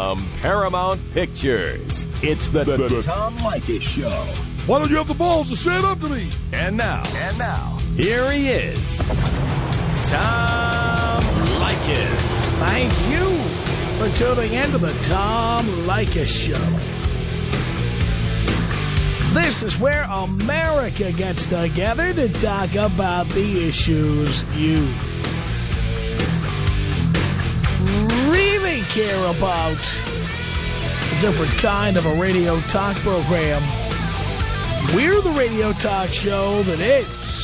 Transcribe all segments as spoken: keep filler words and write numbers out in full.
from Paramount Pictures. It's the, the, the Tom Leykis Show. Why don't you have the balls to stand up to me? And now, and now, here he is, Tom Leykis. Thank you for tuning in to the Tom Leykis Show. This is where America gets together to talk about the issues you really care about. It's a different kind of a radio talk program. We're the radio talk show that is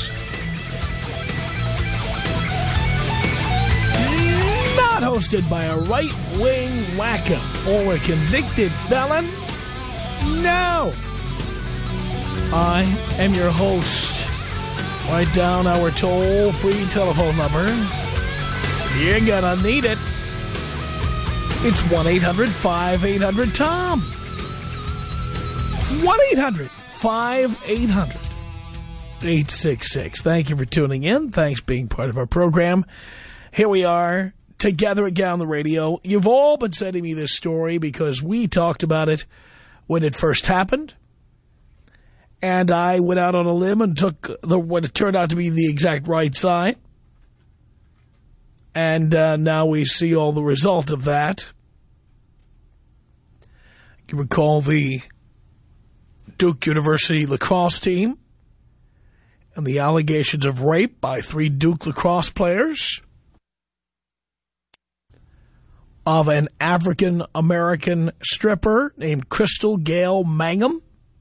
not hosted by a right-wing wacko or a convicted felon. No. I am your host. Write down our toll-free telephone number. You're gonna need it. It's one eight hundred five eight hundred Tom. one eight hundred five eight hundred eight six six. Thank you for tuning in. Thanks for being part of our program. Here we are, together again on the radio. You've all been sending me this story because we talked about it when it first happened. And I went out on a limb and took the what it turned out to be the exact right side. And uh, now we see all the result of that. You recall the Duke University lacrosse team and the allegations of rape by three Duke lacrosse players of an African-American stripper named Crystal Gail Mangum.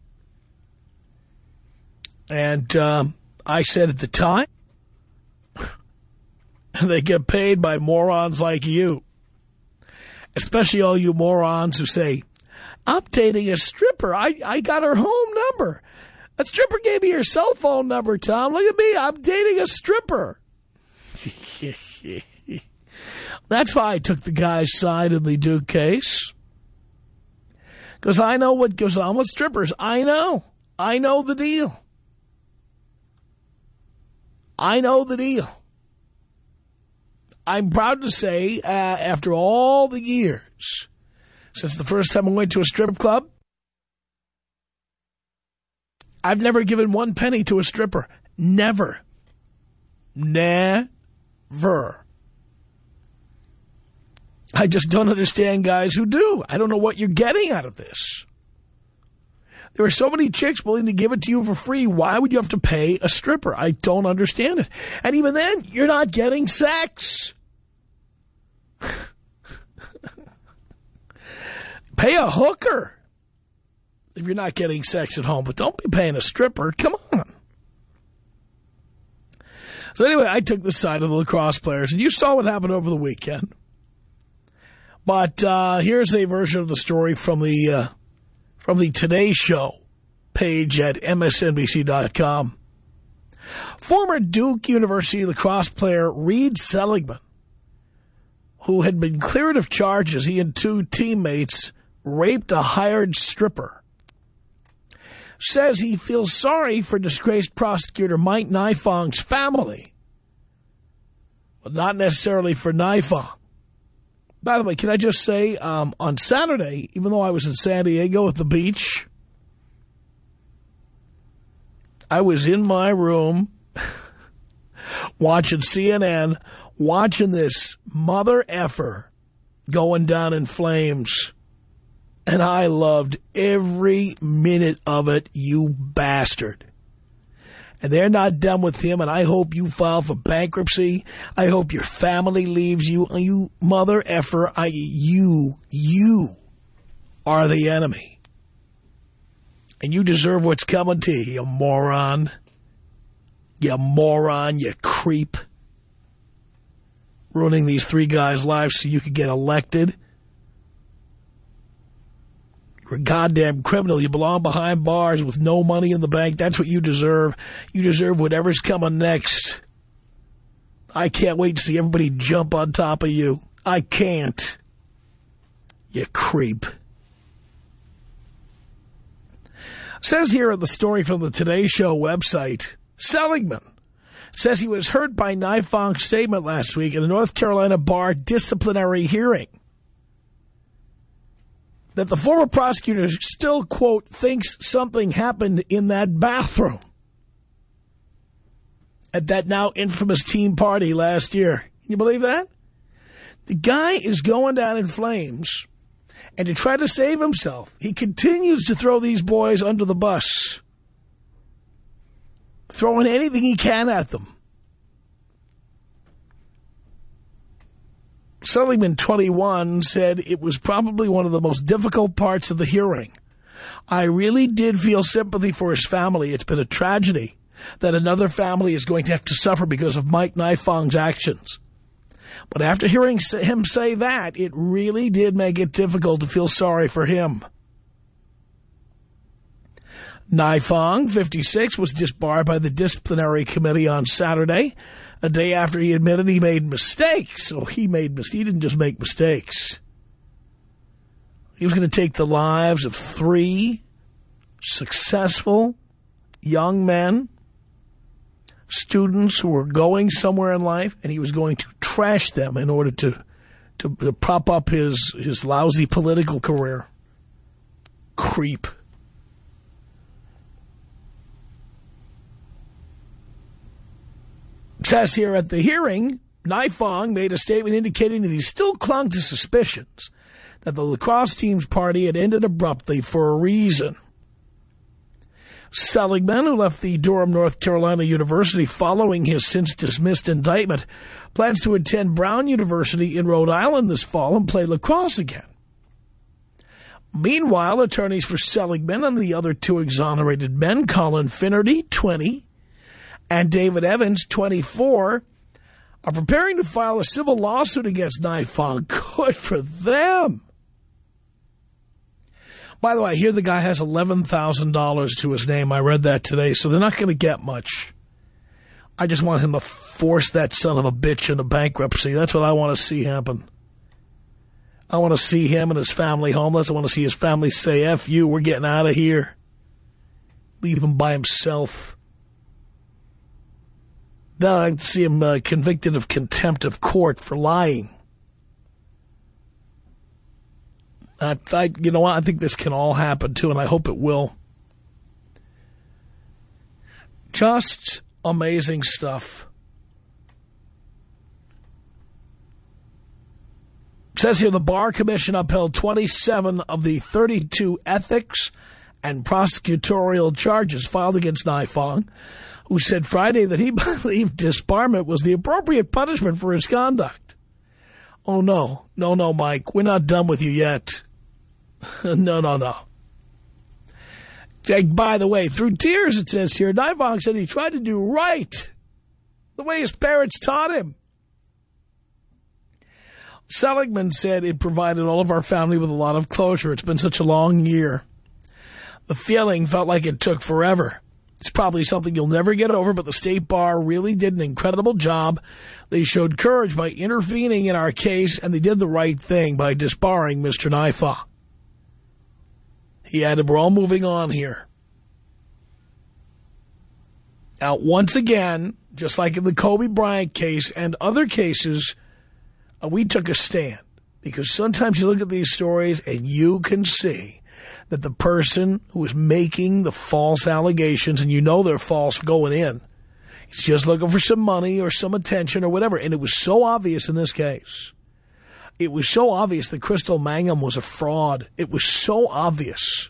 And um, I said at the time, they get paid by morons like you. Especially all you morons who say, I'm dating a stripper. I, I got her home number. A stripper gave me her cell phone number, Tom. Look at me. I'm dating a stripper. That's why I took the guy's side in the Duke case. Because I know what goes on with strippers. I know. I know the deal. I know the deal. I'm proud to say, uh, after all the years, since the first time I went to a strip club, I've never given one penny to a stripper. Never. Never. I just don't understand guys who do. I don't know what you're getting out of this. There are so many chicks willing to give it to you for free. Why would you have to pay a stripper? I don't understand it. And even then, you're not getting sex. Pay a hooker if you're not getting sex at home. But don't be paying a stripper. Come on. So anyway, I took the side of the lacrosse players. And you saw what happened over the weekend. But uh, here's a version of the story from the... Uh, From the Today Show page at M S N B C dot com. Former Duke University lacrosse player Reed Seligman, who had been cleared of charges, he and two teammates raped a hired stripper, says he feels sorry for disgraced prosecutor Mike Nifong's family, but not necessarily for Nifong. By the way, can I just say, um, on Saturday, even though I was in San Diego at the beach, I was in my room watching C N N, watching this mother effer going down in flames. And I loved every minute of it, you bastard. And they're not done with him, and I hope you file for bankruptcy. I hope your family leaves you. You mother effer, I, you, you are the enemy. And you deserve what's coming to you, you moron. You moron, you creep. Ruining these three guys' lives so you could get elected. You're a goddamn criminal. You belong behind bars with no money in the bank. That's what you deserve. You deserve whatever's coming next. I can't wait to see everybody jump on top of you. I can't. You creep. Says here in the story from the Today Show website, Seligman says he was hurt by Nifong's statement last week in a North Carolina bar disciplinary hearing. that the former prosecutor still, quote, thinks something happened in that bathroom at that now infamous teen party last year. Can you believe that? The guy is going down in flames, and to try to save himself, he continues to throw these boys under the bus, throwing anything he can at them. Seligman, twenty-one, said it was probably one of the most difficult parts of the hearing. I really did feel sympathy for his family. It's been a tragedy that another family is going to have to suffer because of Mike Nifong's actions. But after hearing him say that, it really did make it difficult to feel sorry for him. Nifong, fifty-six, was disbarred by the disciplinary committee on Saturday, a day after he admitted he made mistakes. So he made mis- he didn't just make mistakes. He was going to take the lives of three successful young men, students who were going somewhere in life, and he was going to trash them in order to, to, to prop up his, his lousy political career. Creep. It says here at the hearing, Nifong made a statement indicating that he still clung to suspicions that the lacrosse team's party had ended abruptly for a reason. Seligman, who left the Durham, North Carolina University following his since-dismissed indictment, plans to attend Brown University in Rhode Island this fall and play lacrosse again. Meanwhile, attorneys for Seligman and the other two exonerated men, Colin Finnerty, twenty, and David Evans, twenty-four, are preparing to file a civil lawsuit against Nifong. Good for them. By the way, I hear the guy has eleven thousand dollars to his name. I read that today, so they're not going to get much. I just want him to force that son of a bitch into bankruptcy. That's what I want to see happen. I want to see him and his family homeless. I want to see his family say, F you, we're getting out of here. Leave him by himself. Then I'd like to see him uh, convicted of contempt of court for lying. I, I, you know what? I think this can all happen, too, and I hope it will. Just amazing stuff. It says here the Bar Commission upheld twenty-seven of the thirty-two ethics and prosecutorial charges filed against Nifong, who said Friday that he believed disbarment was the appropriate punishment for his conduct. Oh, no. No, no, Mike. We're not done with you yet. no, no, no. By the way, through tears, it says here, Nifong said he tried to do right the way his parents taught him. Seligman said it provided all of our family with a lot of closure. It's been such a long year. The feeling felt like it took forever. It's probably something you'll never get over, but the State Bar really did an incredible job. They showed courage by intervening in our case, and they did the right thing by disbarring Mister Nifong. He added, we're all moving on here. Now, once again, just like in the Kobe Bryant case and other cases, uh, we took a stand. Because sometimes you look at these stories and you can see that the person who is making the false allegations, and you know they're false going in, he's just looking for some money or some attention or whatever. And it was so obvious in this case. It was so obvious that Crystal Mangum was a fraud. It was so obvious.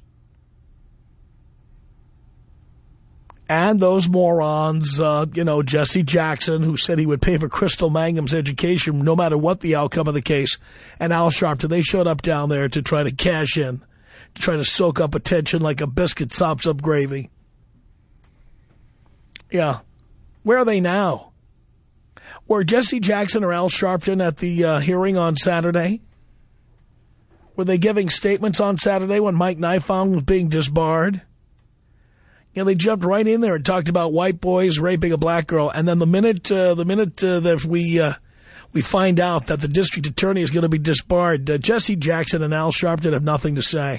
And those morons, uh, you know, Jesse Jackson, who said he would pay for Crystal Mangum's education no matter what the outcome of the case, and Al Sharpton, they showed up down there to try to cash in, to try to soak up attention like a biscuit sops up gravy. Yeah. Where are they now? Were Jesse Jackson or Al Sharpton at the uh, hearing on Saturday? Were they giving statements on Saturday when Mike Nifong was being disbarred? You know, they jumped right in there and talked about white boys raping a black girl, and then the minute uh, the minute uh, that we uh, we find out that the district attorney is going to be disbarred, uh, Jesse Jackson and Al Sharpton have nothing to say.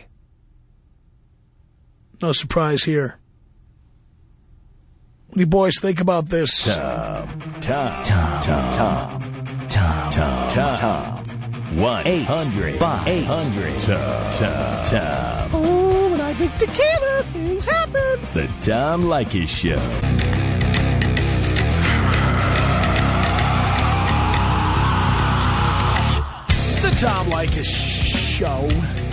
No surprise here. What do you boys think about this? Tom, Tom, Tom, Tom, Tom, Tom, Tom, Tom. one eight hundred eight hundred Tom. Oh, when I drink tequila, things happen. The Tom Leykis Show. The Tom Leykis Show.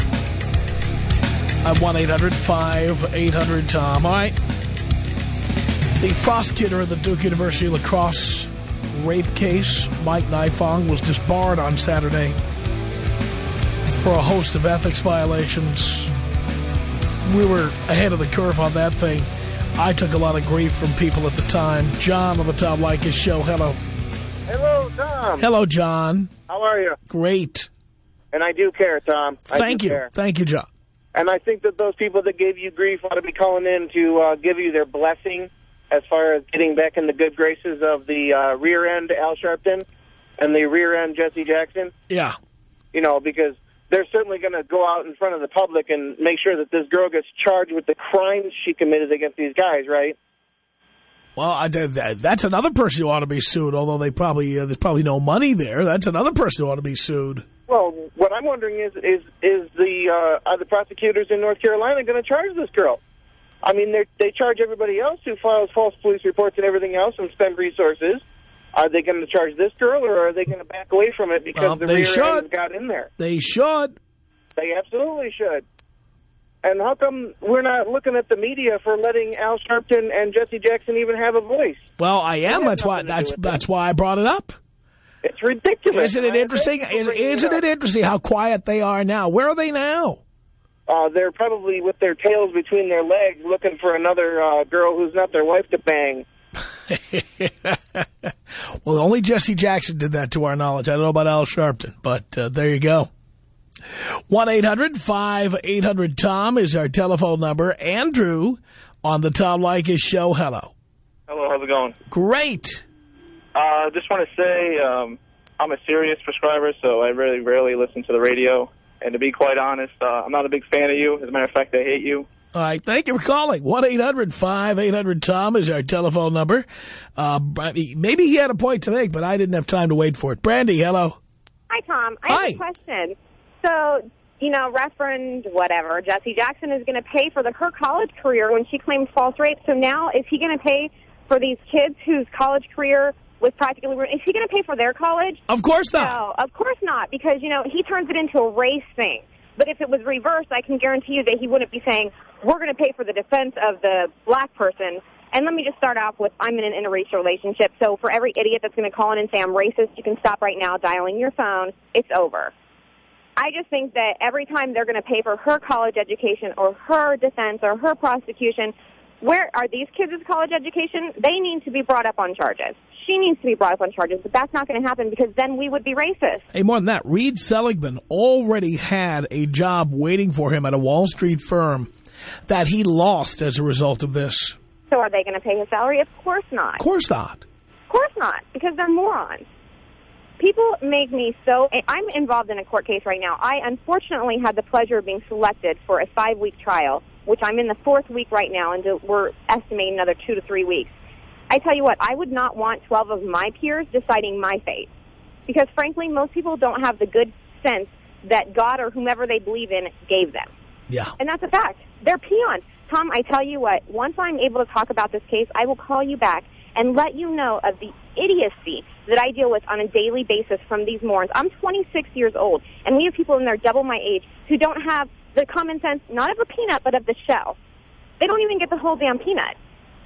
I'm one eight hundred eight hundred Tom. All right. The prosecutor of the Duke University lacrosse rape case, Mike Nifong, was disbarred on Saturday for a host of ethics violations. We were ahead of the curve on that thing. I took a lot of grief from people at the time. John on the Tom Leykis Show. Hello. Hello, Tom. Hello, John. How are you? Great. And I do care, Tom. I Thank do you. Care. Thank you, John. And I think that those people that gave you grief ought to be calling in to uh, give you their blessing as far as getting back in the good graces of the uh, rear end Al Sharpton and the rear end Jesse Jackson. Yeah. You know, because they're certainly going to go out in front of the public and make sure that this girl gets charged with the crimes she committed against these guys, right? Well, I, that, that's another person who ought to be sued, although they probably uh, there's probably no money there. That's another person who ought to be sued. Well, what I'm wondering is, is, is the uh, are the prosecutors in North Carolina going to charge this girl? I mean, they charge everybody else who files false police reports and everything else and spend resources. Are they going to charge this girl, or are they going to back away from it because well, the they rear should. end got in there? They should. They absolutely should. And how come we're not looking at the media for letting Al Sharpton and Jesse Jackson even have a voice? Well, I am. That's why. That's that's why I brought it up. It's ridiculous. Isn't it interesting? Is, isn't it interesting how quiet they are now? Where are they now? Uh, they're probably with their tails between their legs looking for another uh, girl who's not their wife to bang. Well, only Jesse Jackson did that to our knowledge. I don't know about Al Sharpton, but uh, there you go. one eight hundred eight hundred Tom is our telephone number. Andrew on the Tom Leykis Show. Hello. Hello, how's it going? Great. I uh, just want to say um, I'm a Sirius prescriber, so I really rarely listen to the radio. And to be quite honest, uh, I'm not a big fan of you. As a matter of fact, I hate you. All right, thank you for calling. one eight hundred eight hundred Tom is our telephone number. Uh, maybe he had a point to make, but I didn't have time to wait for it. Brandy, hello. Hi, Tom. I Hi. have a question. So, you know, Reverend whatever, Jesse Jackson is going to pay for the, her college career when she claimed false rape. So now is he going to pay for these kids whose college career was practically ruined? Is he going to pay for their college? Of course not. No, of course not, because, you know, he turns it into a race thing. But if it was reversed, I can guarantee you that he wouldn't be saying, we're going to pay for the defense of the black person. And let me just start off with, I'm in an interracial relationship. So for every idiot that's going to call in and say I'm racist, you can stop right now dialing your phone. It's over. I just think that every time they're going to pay for her college education or her defense or her prosecution, where are these kids' college education? They need to be brought up on charges. She needs to be brought up on charges, but that's not going to happen because then we would be racist. Hey, more than that, Reed Seligman already had a job waiting for him at a Wall Street firm that he lost as a result of this. So are they going to pay his salary? Of course not. Of course not. Of course not, because they're morons. People make me so... I'm involved in a court case right now. I unfortunately had the pleasure of being selected for a five-week trial, which I'm in the fourth week right now, and we're estimating another two to three weeks. I tell you what, I would not want twelve of my peers deciding my fate. Because, frankly, most people don't have the good sense that God or whomever they believe in gave them. Yeah. And that's a fact. They're peons. Tom, I tell you what, once I'm able to talk about this case, I will call you back and let you know of the idiocy that I deal with on a daily basis from these morons. I'm twenty-six years old, and we have people in there double my age who don't have the common sense, not of a peanut, but of the shell. They don't even get the whole damn peanut.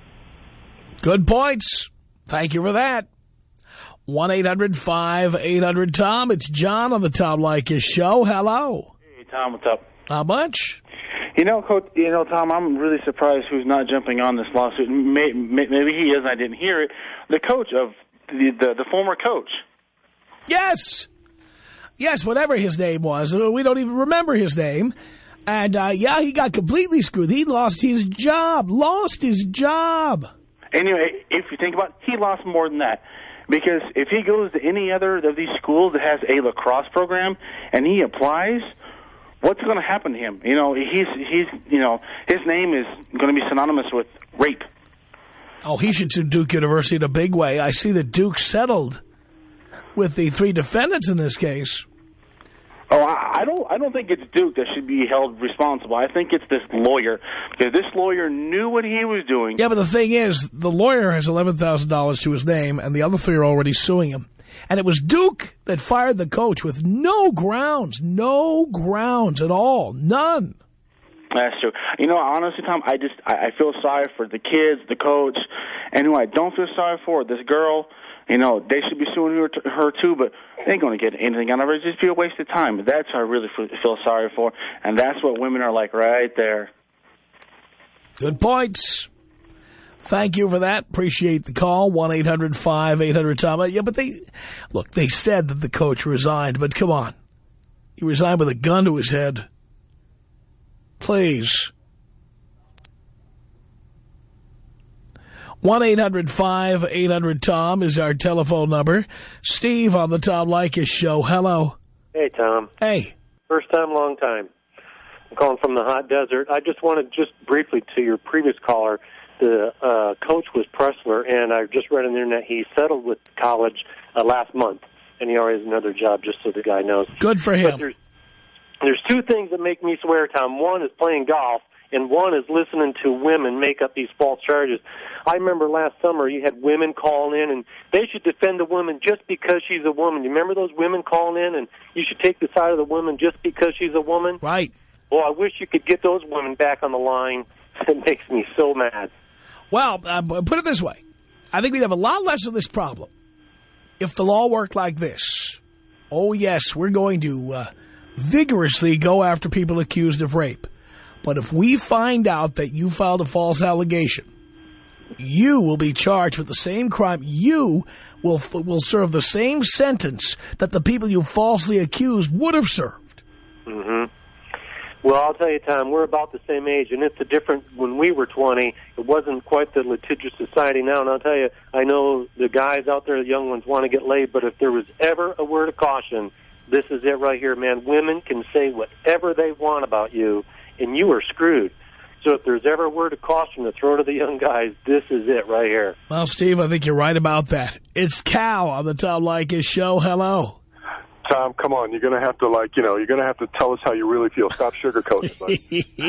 Good points. Thank you for that. one eight hundred eight hundred Tom. It's John on the Tom Leykis Show. Hello. Hey, Tom, what's up? How much? You know, Coach, you know, Tom, I'm really surprised who's not jumping on this lawsuit. May, may, maybe he is, I didn't hear it. The coach of the, the, the former coach. Yes. Yes, whatever his name was. We don't even remember his name. And, uh, yeah, he got completely screwed. He lost his job. Lost his job. Anyway, if you think about it, he lost more than that. Because if he goes to any other of these schools that has a lacrosse program and he applies, what's going to happen to him? You know, he's, he's, you know, his name is going to be synonymous with rape. Oh, he should sue Duke University in a big way. I see that Duke settled with the three defendants in this case. Oh, I, I don't. I don't think it's Duke that should be held responsible. I think it's this lawyer, because this lawyer knew what he was doing. Yeah, but the thing is, the lawyer has eleven thousand dollars to his name, and the other three are already suing him. And it was Duke that fired the coach with no grounds, no grounds at all, none. That's true. You know, honestly, Tom, I just I, I feel sorry for the kids, the coach, and who I don't feel sorry for, this girl. You know, they should be suing her, her too, but they ain't going to get anything out of it. It'd just be a waste of time. That's what I really feel sorry for, and that's what women are like right there. Good points. Thank you for that. Appreciate the call. one eight hundred five eight hundred Tom. Yeah, but they, look, they said that the coach resigned, but come on. He resigned with a gun to his head. Please. one eight hundred five eight hundred Tom is our telephone number. Steve on the Tom Leykis Show. Hello. Hey, Tom. Hey. First time, long time. I'm calling from the hot desert. I just wanted, just briefly, to your previous caller, the uh, coach was Pressler, and I just read on the internet he settled with college uh, last month, and he already has another job, just so the guy knows. Good for him. But there's, there's two things that make me swear, Tom. One is playing golf, and one is listening to women make up these false charges. I remember last summer you had women calling in, and they should defend the woman just because she's a woman. You remember those women calling in, and you should take the side of the woman just because she's a woman? Right. Well, I wish you could get those women back on the line. It makes me so mad. Well, uh, put it this way. I think we'd have a lot less of this problem if the law worked like this. Oh, yes, we're going to uh, vigorously go after people accused of rape. But if we find out that you filed a false allegation, you will be charged with the same crime. You will will serve the same sentence that the people you falsely accused would have served. Mm-hmm. Well, I'll tell you, Tom, we're about the same age, and it's a different, when we were twenty, it wasn't quite the litigious society now, and I'll tell you, I know the guys out there, the young ones, want to get laid, but if there was ever a word of caution, this is it right here, man. Women can say whatever they want about you, and you are screwed. So if there's ever a word of caution to throw to the young guys, this is it right here. Well, Steve, I think you're right about that. It's Cal on the Tom Leykis Show. Hello. Tom, come on. You're going to have to, like, you know, you're going to have to tell us how you really feel. Stop sugarcoating, buddy.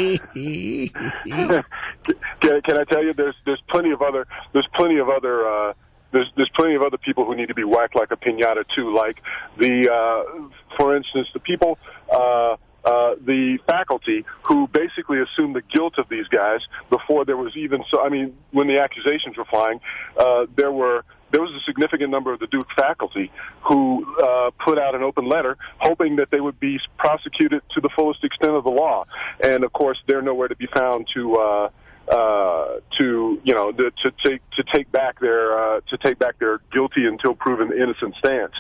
can, can I tell you, there's there's plenty of other, there's plenty of other, uh, there's there's plenty of other people who need to be whacked like a piñata, too. Like, the, uh, for instance, the people, uh, uh, the faculty who basically assumed the guilt of these guys before there was even, so, I mean, when the accusations were flying, uh, there were, there was a significant number of the Duke faculty who uh, put out an open letter hoping that they would be prosecuted to the fullest extent of the law. And, of course, they're nowhere to be found to, uh, uh, to you know, to, to take to take back their uh, to take back their guilty until proven innocent stance.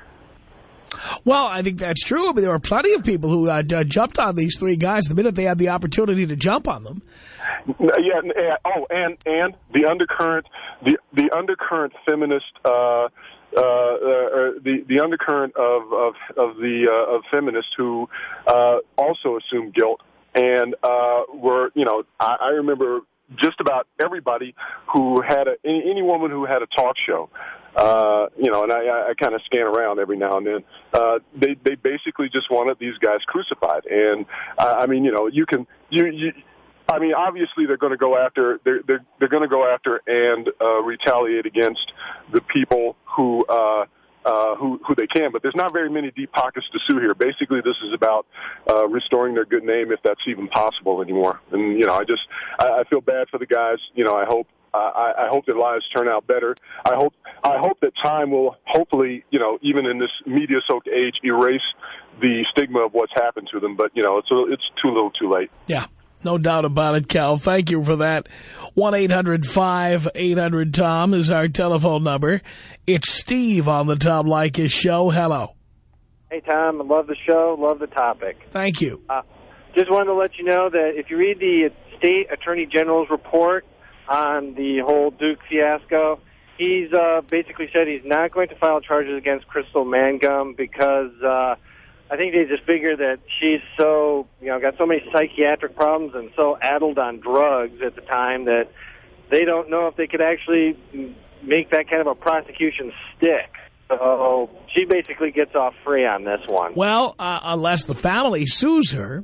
Well, I think that's true. I mean, there were plenty of people who uh, jumped on these three guys the minute they had the opportunity to jump on them. Yeah. And, oh, and and the undercurrent, the the undercurrent feminist, uh, uh, uh, the the undercurrent of of of the uh, of feminists who uh, also assumed guilt and uh, were, you know, I, I remember just about everybody who had a any, any woman who had a talk show. Uh, you know, and I, I kind of scan around every now and then. Uh, they they basically just wanted these guys crucified, and uh, I mean, you know, you can you. you I mean, obviously they're going to go after they're they're, they're going to go after and uh, retaliate against the people who uh, uh, who who they can. But there's not very many deep pockets to sue here. Basically, this is about uh, restoring their good name, if that's even possible anymore. And you know, I just I, I feel bad for the guys. You know, I hope uh, I, I hope their lives turn out better. I hope I hope that time will hopefully, you know, even in this media-soaked age, erase the stigma of what's happened to them. But you know, it's a, it's too little, too late. Yeah. No doubt about it, Cal. Thank you for that. one eight hundred five eight hundred Tom is our telephone number. It's Steve on the Tom Leykis Show. Hello. Hey, Tom. I love the show. Love the topic. Thank you. Uh, just wanted to let you know that if you read the State Attorney General's report on the whole Duke fiasco, he's uh, basically said he's not going to file charges against Crystal Mangum because uh, I think they just figure that she's so, you know, got so many psychiatric problems and so addled on drugs at the time that they don't know if they could actually make that kind of a prosecution stick. So she basically gets off free on this one. Well, uh, unless the family sues her.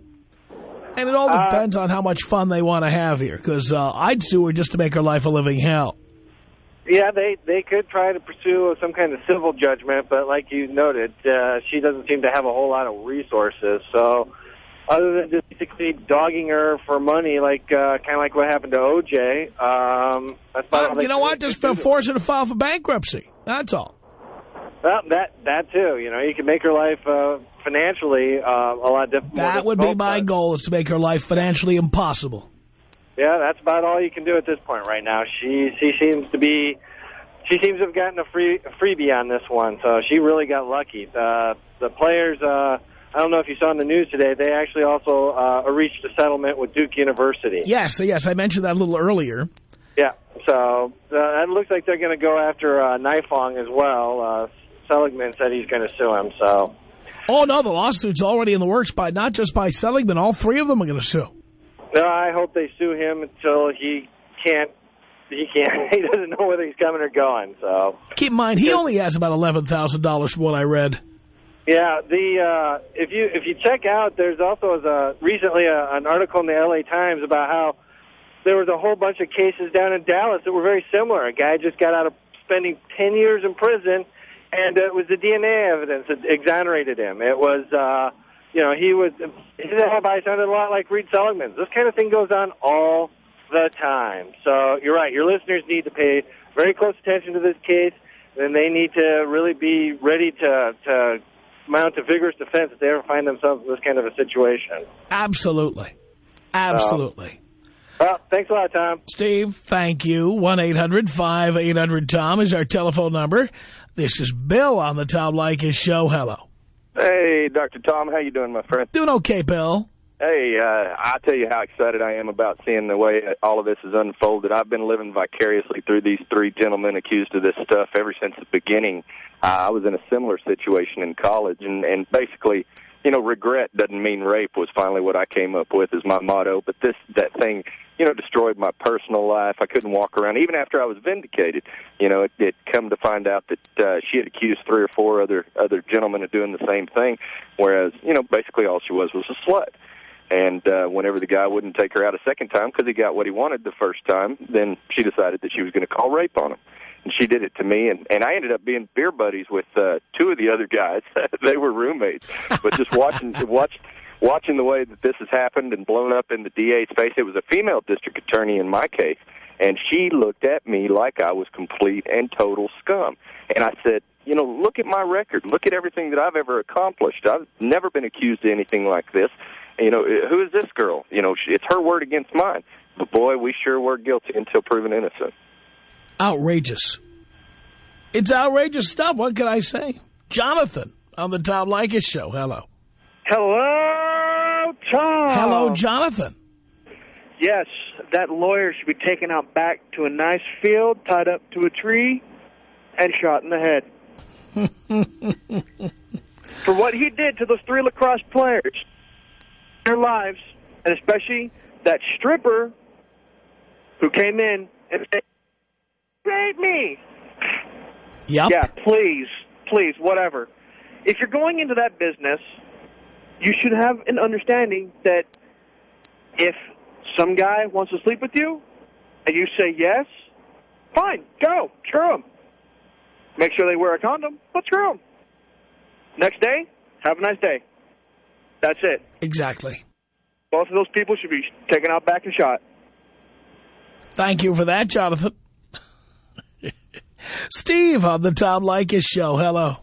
And it all depends uh, on how much fun they want to have here, because uh, I'd sue her just to make her life a living hell. Yeah, they, they could try to pursue some kind of civil judgment, but like you noted, uh, she doesn't seem to have a whole lot of resources. So other than just basically dogging her for money, like uh, kind of like what happened to O J, um, that's about well, you know what? Just force her to file for bankruptcy. That's all. Well, that that too. You know, you can make her life uh, financially uh, a lot different. That would be my goal, is to make her life financially impossible. Yeah, that's about all you can do at this point right now. She she seems to be, she seems to have gotten a free a freebie on this one, so she really got lucky. The the players, uh, I don't know if you saw in the news today, they actually also uh, reached a settlement with Duke University. Yes, yes, I mentioned that a little earlier. Yeah, so uh, it looks like they're going to go after uh, Nifong as well. Uh, Seligman said he's going to sue him. So, oh no, the lawsuit's already in the works. By not just by Seligman, all three of them are going to sue. No, I hope they sue him until he can't. He can't. He doesn't know whether he's coming or going. So keep in mind, he only has about eleven thousand dollars from what I read. Yeah, the uh, if you if you check out, there's also a, recently a, an article in the L A Times about how there was a whole bunch of cases down in Dallas that were very similar. A guy just got out of spending ten years in prison, and it was the D N A evidence that exonerated him. It was, uh, you know, he was, his alibi sounded a lot like Reed Seligman's. This kind of thing goes on all the time. So you're right. Your listeners need to pay very close attention to this case, and they need to really be ready to, to mount a vigorous defense if they ever find themselves in this kind of a situation. Absolutely. Absolutely. Um, well, thanks a lot, Tom. Steve, thank you. one eight hundred five eight hundred Tom is our telephone number. This is Bill on the Tom Leykis Show. Hello. Hey, Doctor Tom. How you doing, my friend? Doing okay, Bill. Hey, uh, I'll tell you how excited I am about seeing the way all of this is unfolded. I've been living vicariously through these three gentlemen accused of this stuff ever since the beginning. Uh, I was in a similar situation in college, and, and basically, you know, regret doesn't mean rape was finally what I came up with as my motto. But this, that thing, you know, destroyed my personal life. I couldn't walk around. Even after I was vindicated, you know, it, it come to find out that uh, she had accused three or four other, other gentlemen of doing the same thing, whereas, you know, basically all she was was a slut. And uh, whenever the guy wouldn't take her out a second time because he got what he wanted the first time, then she decided that she was going to call rape on him. And she did it to me, and, and I ended up being beer buddies with uh, two of the other guys. They were roommates. But just watching watch, watching the way that this has happened and blown up in the D A's face, it was a female district attorney in my case, and she looked at me like I was complete and total scum. And I said, you know, look at my record. Look at everything that I've ever accomplished. I've never been accused of anything like this. You know, who is this girl? You know, it's her word against mine. But, boy, we sure were guilty until proven innocent. Outrageous. It's outrageous stuff. What can I say? Jonathan on the Tom Leykis Show. Hello. Hello, Tom. Hello, Jonathan. Yes, that lawyer should be taken out back to a nice field, tied up to a tree, and shot in the head. For what he did to those three lacrosse players, their lives, and especially that stripper who came in and said, "Rape me." Yep. Yeah, please, please, whatever. If you're going into that business, you should have an understanding that if some guy wants to sleep with you and you say yes, fine, go, screw him. Make sure they wear a condom, but screw him. Next day, have a nice day. That's it. Exactly. Both of those people should be taken out back and shot. Thank you for that, Jonathan. Steve on the Tom Leykis Show. Hello.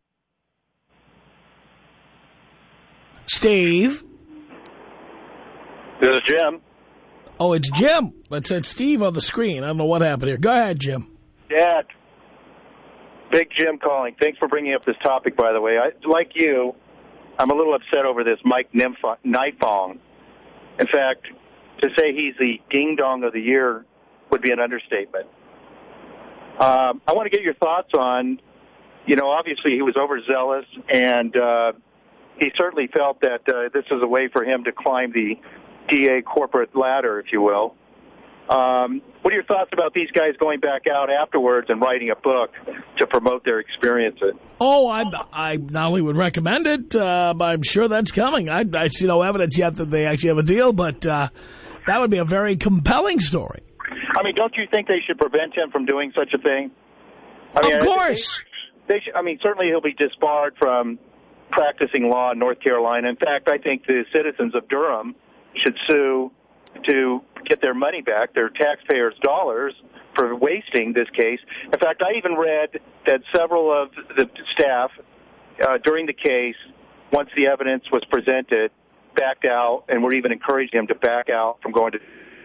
Steve. This is Jim. Oh, it's Jim. It said Steve on the screen. I don't know what happened here. Go ahead, Jim. Dad. Big Jim calling. Thanks for bringing up this topic, by the way. I, like you, I'm a little upset over this Mike Nifong. In fact, to say he's the ding-dong of the year would be an understatement. Um, I want to get your thoughts on, you know, obviously he was overzealous, and uh, he certainly felt that uh, this was a way for him to climb the D A corporate ladder, if you will. Um, what are your thoughts about these guys going back out afterwards and writing a book to promote their experiences? Oh, I, I not only would recommend it, uh, but I'm sure that's coming. I, I see no evidence yet that they actually have a deal, but uh, that would be a very compelling story. I mean, don't you think they should prevent him from doing such a thing? I mean, of course. They, they should, I mean, certainly he'll be disbarred from practicing law in North Carolina. In fact, I think the citizens of Durham should sue to get their money back, their taxpayers' dollars, for wasting this case. In fact, I even read that several of the staff uh, during the case, once the evidence was presented, backed out, and were even encouraging him to back out from going to...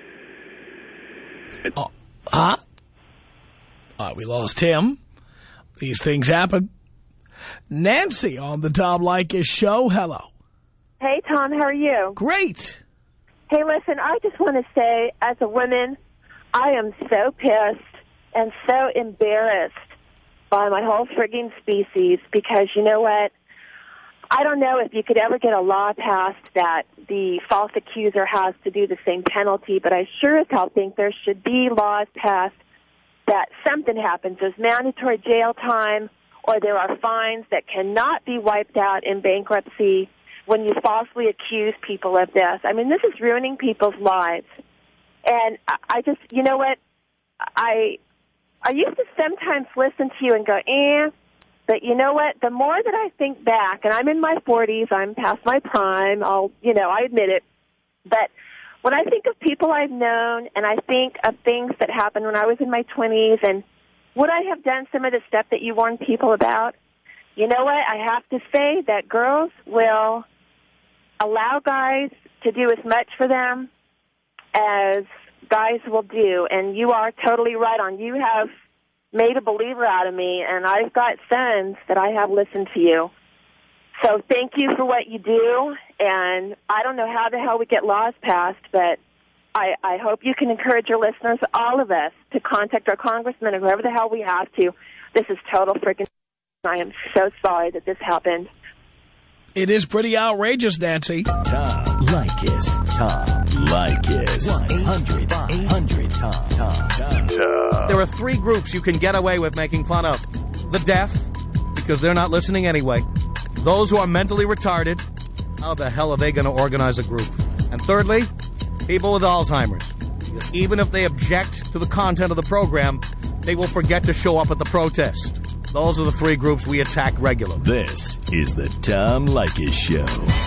Oh, huh? Uh, we lost him. These things happen. Nancy on the Tom Leykis show. Hello. Hey, Tom. How are you? Great. Hey, listen, I just want to say, as a woman, I am so pissed and so embarrassed by my whole frigging species because, you know what? I don't know if you could ever get a law passed that the false accuser has to do the same penalty, but I sure as hell think there should be laws passed that something happens. There's mandatory jail time, or there are fines that cannot be wiped out in bankruptcy when you falsely accuse people of this. I mean, this is ruining people's lives. And I just, you know what, I I used to sometimes listen to you and go, eh, but you know what, the more that I think back, and I'm in my forties, I'm past my prime, I'll, you know, I admit it, but when I think of people I've known and I think of things that happened when I was in my twenties and would I have done some of the stuff that you warned people about, you know what, I have to say that girls will allow guys to do as much for them as guys will do. And you are totally right on. You have made a believer out of me, and I've got sons that I have listened to you. So thank you for what you do. And I don't know how the hell we get laws passed, but I, I hope you can encourage your listeners, all of us, to contact our congressman or whoever the hell we have to. This is total freaking... I am so sorry that this happened. It is pretty outrageous, Nancy. Tom Leykis. Tom Leykis. one eight hundred eight hundred Tom. Tom. Tom. There are three groups you can get away with making fun of. The deaf, because they're not listening anyway. Those who are mentally retarded. How the hell are they going to organize a group? And thirdly, people with Alzheimer's. Because even if they object to the content of the program, they will forget to show up at the protest. Those are the three groups we attack regularly. This is the Tom Leykis Show.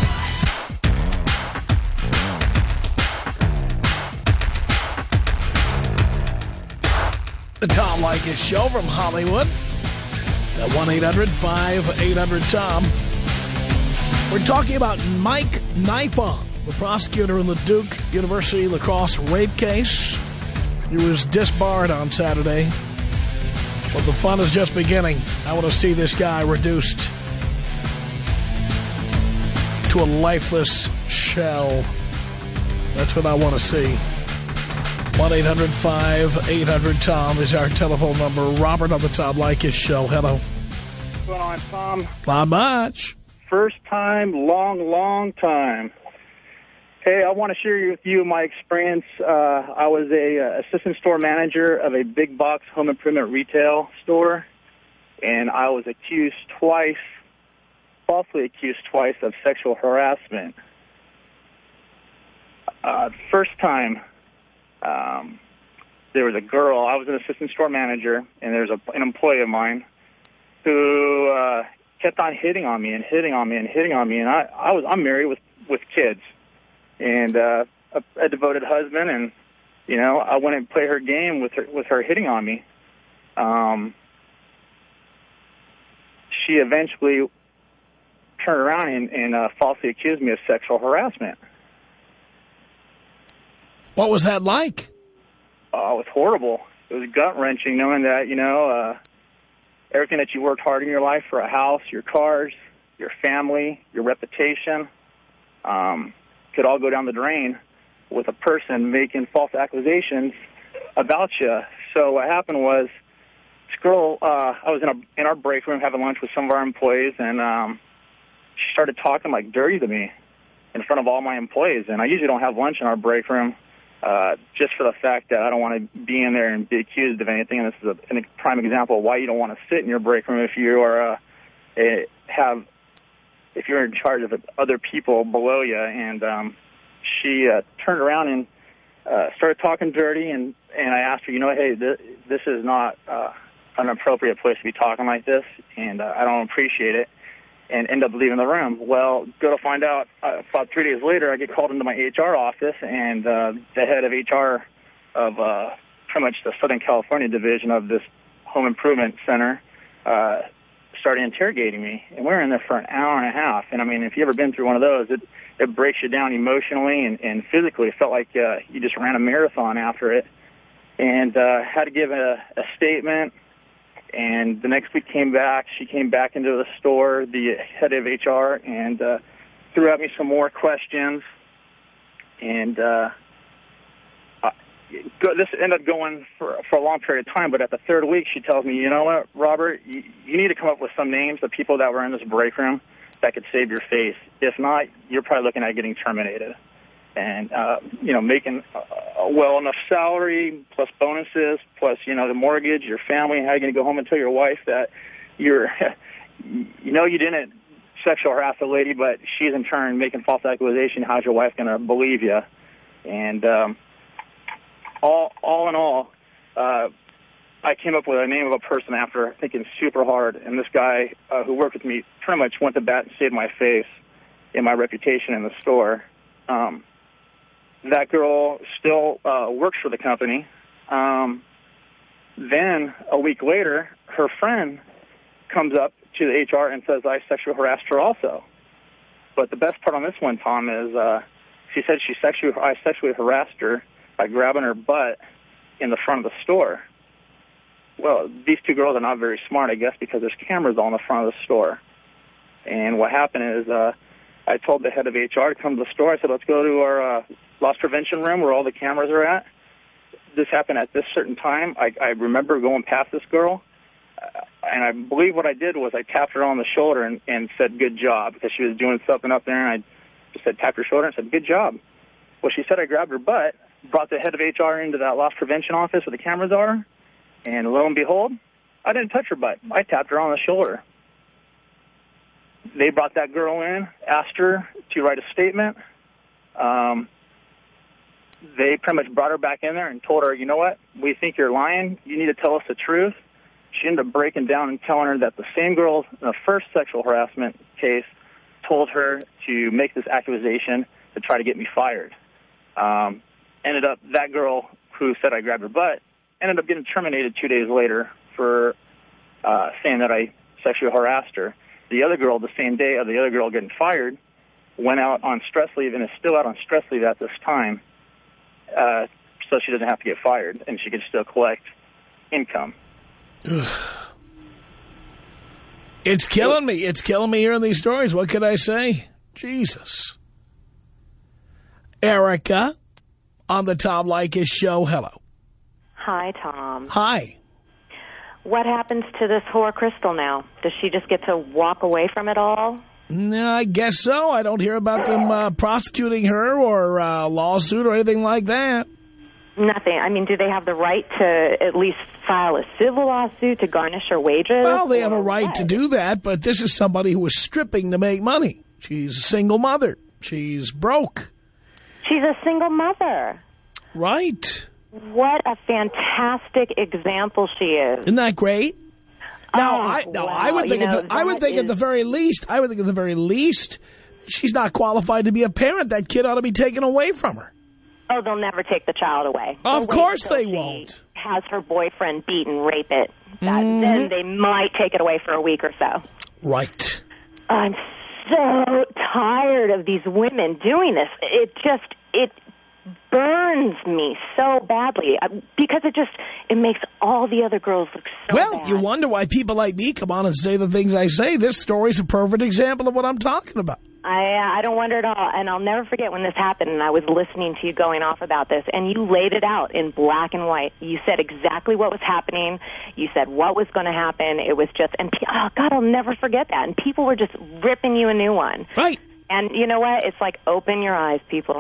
The Tom Leykis Show from Hollywood. At one eight hundred five eight hundred Tom. We're talking about Mike Nifong, the prosecutor in the Duke University lacrosse rape case. He was disbarred on Saturday. But the fun is just beginning. I want to see this guy reduced to a lifeless shell. That's what I want to see. one eight hundred five eight hundred Tom is our telephone number. Robert on the Tom Leykis Show. Hello. What's going on, Tom? Not much. First time, long, long time. Hey, I want to share with you my experience. Uh, I was a uh, assistant store manager of a big box home improvement retail store, and I was accused twice, falsely accused twice of sexual harassment. Uh, first time, um, there was a girl. I was an assistant store manager, and there was a, an employee of mine who uh, kept on hitting on me and hitting on me and hitting on me. And I, I was I'm married with with kids. And uh, a, a devoted husband, and you know, I went and play her game with her with her hitting on me. Um, she eventually turned around and, and uh, falsely accused me of sexual harassment. What was that like? Oh, it was horrible. It was gut wrenching knowing that you know uh, everything that you worked hard in your life for, a house, your cars, your family, your reputation. Um, could all go down the drain with a person making false accusations about you. So what happened was, this girl, uh, I was in, a, in our break room having lunch with some of our employees, and um, she started talking like dirty to me in front of all my employees. And I usually don't have lunch in our break room, uh, just for the fact that I don't want to be in there and be accused of anything. And this is a, a prime example of why you don't want to sit in your break room if you are uh, a, have if you're in charge of other people below you. And um, she uh, turned around and uh, started talking dirty, and, and I asked her, you know, hey, this, this is not uh, an appropriate place to be talking like this, and uh, I don't appreciate it, and end up leaving the room. Well, go to find out, uh, about three days later, I get called into my H R office, and uh, the head of H R of uh, pretty much the Southern California division of this home improvement center uh, started interrogating me, and we were in there for an hour and a half. And I mean, if you've ever been through one of those, it it breaks you down emotionally and, and physically. It felt like uh, you just ran a marathon after it, and uh, had to give a, a statement. And the next week came back. She came back into the store, the head of H R, and uh, threw at me some more questions. And uh, uh, go, this ended up going for, for a long period of time. But at the third week, she tells me, you know what, Robert, you, you need to come up with some names of people that were in this break room that could save your face. If not, you're probably looking at getting terminated. And, uh, you know, making a well enough salary, plus bonuses, plus, you know, the mortgage, your family, how are you going to go home and tell your wife that you're, you know, you didn't sexual harass a lady, but she's in turn making false accusation. How's your wife going to believe you? And um, all, all in all, uh, I came up with a name of a person after thinking super hard, and this guy uh, who worked with me pretty much went to bat and saved my face and my reputation in the store. Um, that girl still uh, works for the company. Um, then a week later, her friend comes up to the H R and says I sexually harassed her also. But the best part on this one, Tom, is uh, she said she sexually I sexually harassed her by grabbing her butt in the front of the store. Well, these two girls are not very smart, I guess, because there's cameras all in the front of the store. And what happened is uh, I told the head of H R to come to the store. I said, let's go to our uh, loss prevention room where all the cameras are at. This happened at this certain time. I, I remember going past this girl, uh, and I believe what I did was I tapped her on the shoulder and, and said, good job, because she was doing something up there, and I just said, tapped her shoulder and said, good job. Well, she said I grabbed her butt, brought the head of H R into that loss prevention office where the cameras are, and lo and behold, I didn't touch her butt. I tapped her on the shoulder. They brought that girl in, asked her to write a statement. Um, they pretty much brought her back in there and told her, you know what, we think you're lying. You need to tell us the truth. She ended up breaking down and telling her that the same girl in the first sexual harassment case told her to make this accusation to try to get me fired. Um, ended up, that girl who said I grabbed her butt ended up getting terminated two days later for uh, saying that I sexually harassed her. The other girl, the same day of the other girl getting fired, went out on stress leave and is still out on stress leave at this time, uh, so she doesn't have to get fired and she can still collect income. It's killing me. It's killing me hearing these stories. What could I say? Jesus. Erica on the Tom Leykis show. Hello. Hi, Tom. Hi. What happens to this whore Crystal now? Does she just get to walk away from it all? No, I guess so. I don't hear about them uh, prosecuting her or uh, lawsuit or anything like that. Nothing. I mean, do they have the right to at least file a civil lawsuit to garnish her wages? Well, they have a right what? to do that, but this is somebody who was stripping to make money. She's a single mother. She's broke. She's a single mother. Right. What a fantastic example she is. Isn't that great? Now, oh, I, now wow. I would think, you know, at the, I would think is... at the very least, I would think at the very least, she's not qualified to be a parent. That kid ought to be taken away from her. Oh, they'll never take the child away. Of They'll course they she won't. Has her boyfriend beat and rape it. That, mm-hmm. Then they might take it away for a week or so. Right. I'm so tired of these women doing this. It just, it burns me so badly because it just, it makes all the other girls look so well, bad. You wonder why people like me come on and say the things I say. This story's a perfect example of what I'm talking about. I I don't wonder at all, and I'll never forget when this happened, and I was listening to you going off about this, and you laid it out in black and white. You said exactly what was happening. You said what was going to happen. It was just, and oh, God, I'll never forget that. And people were just ripping you a new one. Right. And you know what? It's like, open your eyes, people.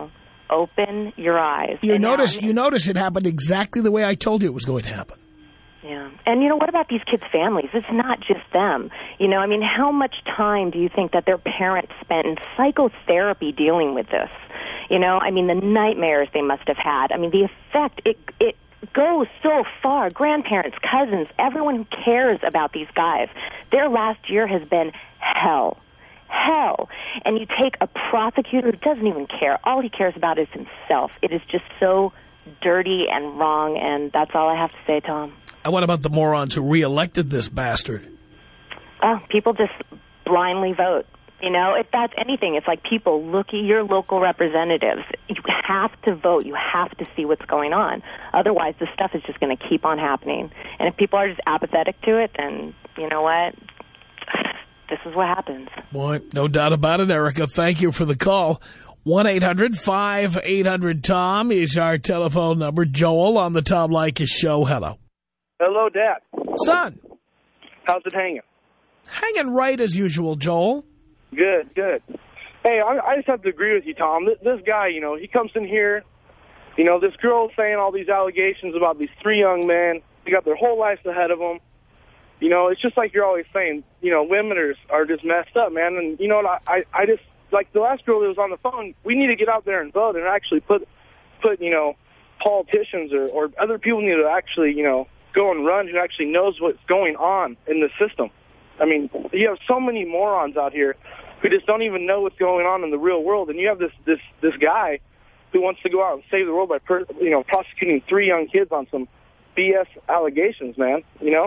open your eyes. You And notice, now- you notice it happened exactly the way I told you it was going to happen. Yeah. And, you know, what about these kids' families? It's not just them. You know, I mean, how much time do you think that their parents spent in psychotherapy dealing with this? You know, I mean, the nightmares they must have had. I mean, the effect, it it goes so far. Grandparents, cousins, everyone who cares about these guys, their last year has been hell. Hell. And you take a prosecutor who doesn't even care. All he cares about is himself. It is just so dirty and wrong, and that's all I have to say, Tom. And what about the morons who reelected this bastard? Oh, people just blindly vote. You know, if that's anything, it's like people look at your local representatives. You have to vote. You have to see what's going on. Otherwise, this stuff is just going to keep on happening. And if people are just apathetic to it, then, you know what? This is what happens. Boy, no doubt about it, Erica. Thank you for the call. one eight hundred five eight hundred Tom is our telephone number. Joel on the Tom Leykis show. Hello. Hello, Dad. Son. How's it hanging? Hanging right as usual, Joel. Good, good. Hey, I, I just have to agree with you, Tom. This, this guy, you know, he comes in here, you know, this girl's saying all these allegations about these three young men. They got their whole lives ahead of them. You know, it's just like you're always saying, you know, women are, are just messed up, man. And, you know what, I, I just, like the last girl that was on the phone, we need to get out there and vote and actually put, put you know, politicians or, or other people need to actually, you know, go and run who actually knows what's going on in the system. I mean, you have so many morons out here who just don't even know what's going on in the real world, and you have this this this guy who wants to go out and save the world by per, you know prosecuting three young kids on some B S allegations, man. You know.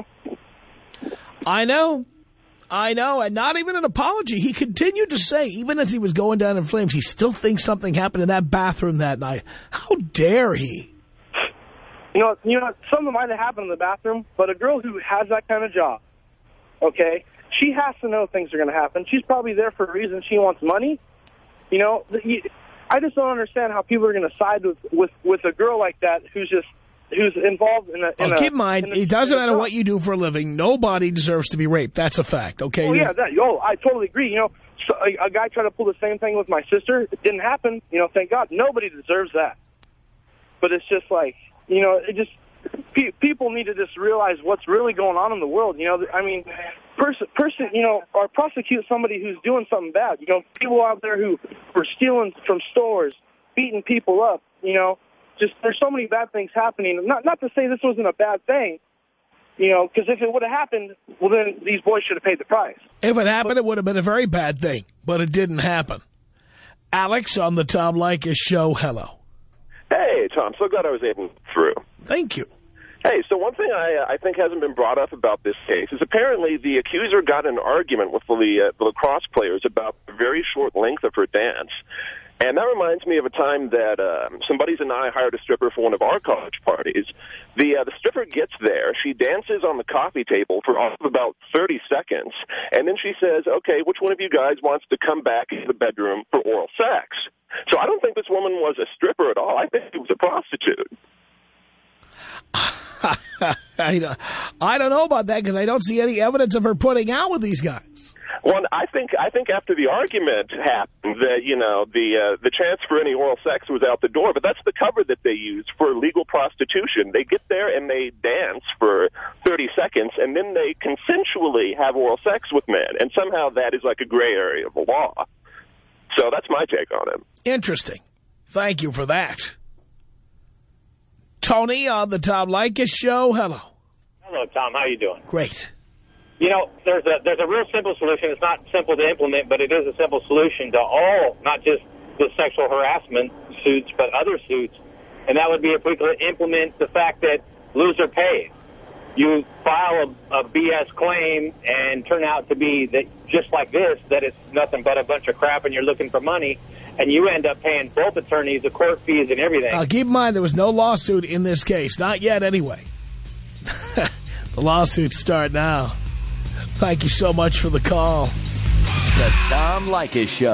I know. I know, and not even an apology. He continued to say, even as he was going down in flames, he still thinks something happened in that bathroom that night. How dare he? You know, you know, something might have happened in the bathroom, but a girl who has that kind of job, okay, she has to know things are going to happen. She's probably there for a reason. She wants money. You know, I just don't understand how people are going to side with, with, with a girl like that who's just who's involved in a... In well, a, keep in mind, in a, it doesn't matter a, what you do for a living. Nobody deserves to be raped. That's a fact, okay? Oh, yeah, that, oh, I totally agree. You know, so a, a guy tried to pull the same thing with my sister. It didn't happen. You know, thank God. Nobody deserves that. But it's just like, you know, it just... Pe people need to just realize what's really going on in the world. You know, I mean, person, person, you know, or prosecute somebody who's doing something bad. You know, people out there who were stealing from stores, beating people up. You know, just there's so many bad things happening. Not, not to say this wasn't a bad thing. You know, because if it would have happened, well, then these boys should have paid the price. If it happened, but, it would have been a very bad thing, but it didn't happen. Alex on the Tom Leykis show. Hello. Hey, Tom. So glad I was able through. Thank you. Hey, so one thing I, uh, I think hasn't been brought up about this case is apparently the accuser got in an argument with the, uh, the lacrosse players about the very short length of her dance. And that reminds me of a time that uh, some buddies and I hired a stripper for one of our college parties. The, uh, the stripper gets there. She dances on the coffee table for about thirty seconds. And then she says, okay, which one of you guys wants to come back into the bedroom for oral sex? So I don't think this woman was a stripper at all. I think she was a prostitute. I, don't, I don't know about that because I don't see any evidence of her putting out with these guys. Well, I think I think after the argument happened that, you know, the uh, the chance for any oral sex was out the door, but that's the cover that they use for legal prostitution. They get there and they dance for thirty seconds, and then they consensually have oral sex with men, and somehow that is like a gray area of the law. So that's my take on it. Interesting. Thank you for that. Tony on the Tom Leykis show. Hello. Hello, Tom. How you doing? Great. You know, there's a there's a real simple solution. It's not simple to implement, but it is a simple solution to all, not just the sexual harassment suits, but other suits. And that would be if we could implement the fact that loser pays. You file a, a B S claim and turn out to be that just like this, that it's nothing but a bunch of crap and you're looking for money, and you end up paying both attorneys the court fees and everything. Uh, keep in mind, there was no lawsuit in this case. Not yet, anyway. The lawsuits start now. Thank you so much for the call. The Tom Leykis Show.